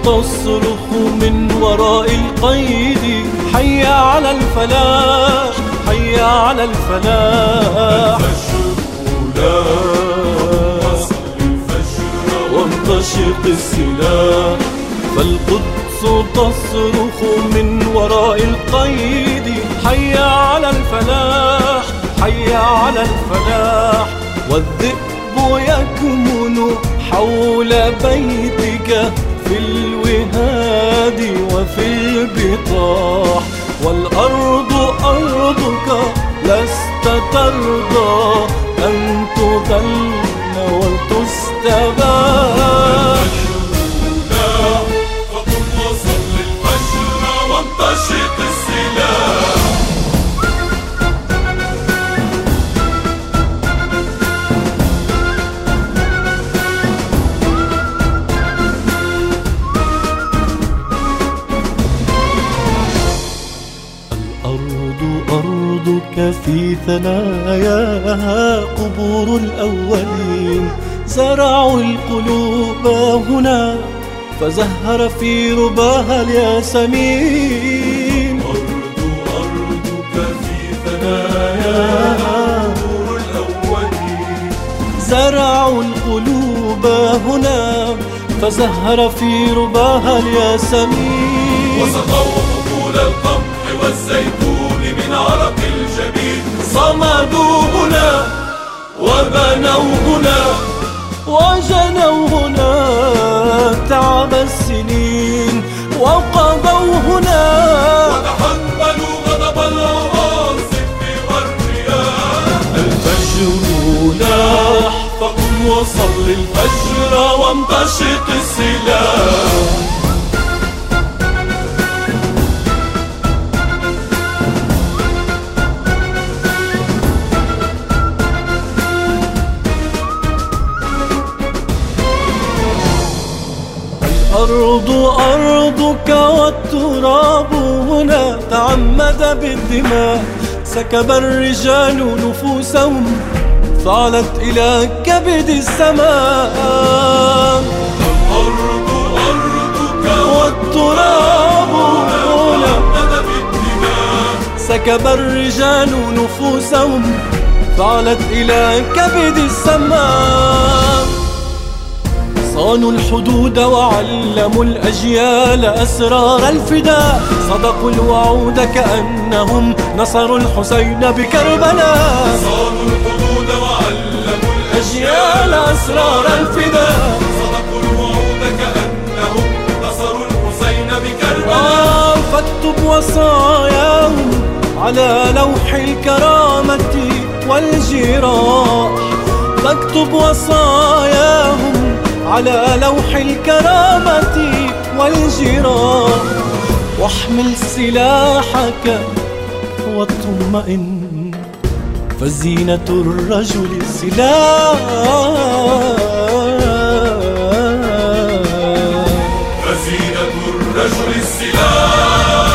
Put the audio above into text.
تصرخ من وراء القيد. حي على الفلاح، حي على الفلاح. وانتشق السلاح، فالقدس تصرخ من وراء القيد. حي على الفلاح، حي على الفلاح. والذئب يكمن حول بيتك في الوهاد وفي البطاح. والأرض أرضك لست ترضى أن تذل وتستباح. فقم وصل الفجر وانتشق السلاح. الأرض أرضك في ثناياها قبور الأولين. زرعوا القلوب هنا فزهر في رباها الياسمين. أرضك في ثناياها قبور الأولين. زرعوا القلوب هنا فزهر في رباها الياسمين. وسقوا حقول القمح والزيتون من عرق الجبين. صمدوا هنا وبنوا هنا وجنوا هنا تعب السنين. وقضوا هنا وتحملوا غضب العواصف والرياح. الفجر لاح، فقم وصل الفجر وانتشق السلاح. الأرض أرضك والتراب هنا تعمد بالدماء. سكب الرجال نفوسهم فعلت إلى كبد السماء. الأرض أرضك والتراب هنا تعمد بالدماء. سكب الرجال نفوسهم فعلت إلى كبد السماء. صانوا الحدود وعلموا الأجيال أسرار الفداء. صدقوا الوعود كأنهم نصروا الحسين بكربلاء. صانوا الحدود وعلموا الأجيال أسرار الفداء. صدقوا الوعود كأنهم نصروا الحسين بكربلاء. فاكتب وصاياهم على لوح الكرامة والجراح. فاكتب وصاياهم على لوح الكرامة والجراح. واحمل سلاحك واطمئن، فزينة الرجل السلاح. فزينة الرجل السلاح.